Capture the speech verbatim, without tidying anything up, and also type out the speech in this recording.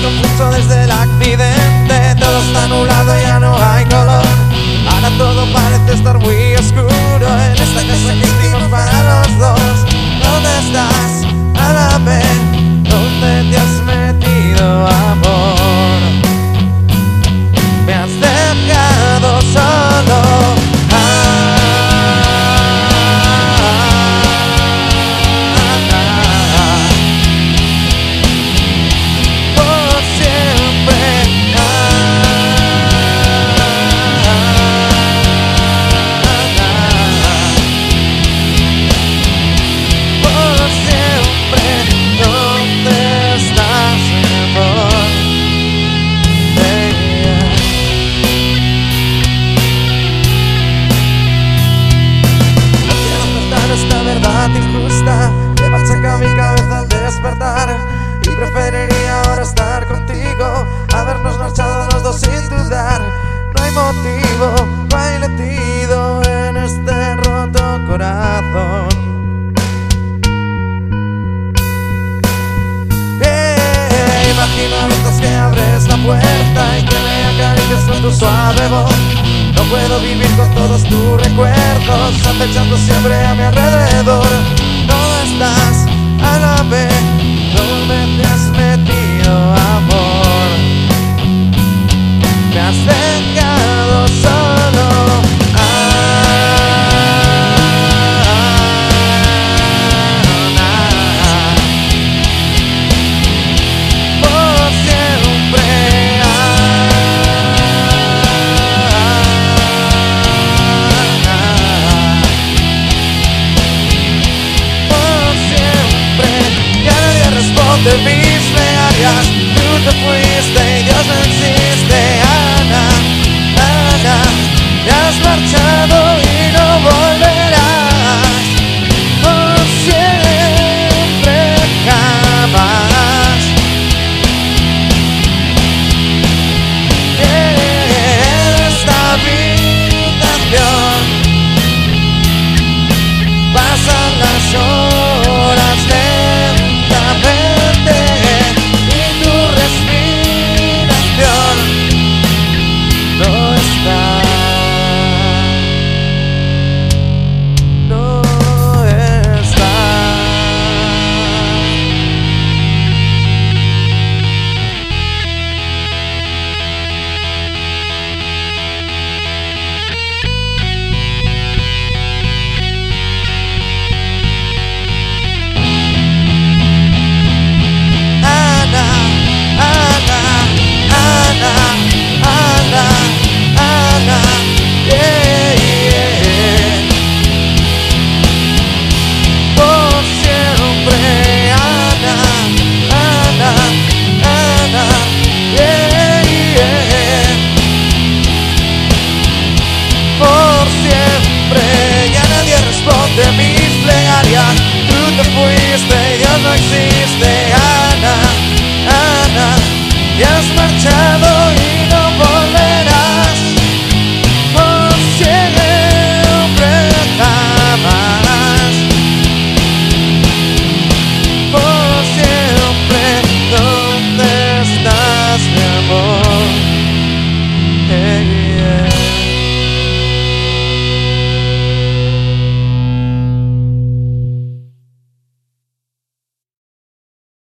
un pulso desde el accidente. Todo está nublado, ya no hay color. Ahora todo parece estar muy oscuro en esta casa que hicimos para los dos. ¿Dónde estás? Háblame. ¿Dónde te has metido, amor? Me has dejado solo. Injusta que machaca mi cabeza al despertar, y preferiría ahora estar contigo, habernos marchado los dos sin dudar. No hay motivo, no hay latido en este roto corazón. Hey, imagina veces que abres la puerta y que me acaricias con tu suave voz. No puedo vivir con todos tus recuerdos acechando siempre a mi alrededor. ¿Dónde estás? Háblame. ¿Dónde te has metido, amor? Me has dejado solo. De mis plegarias, tú te fuiste y Dios me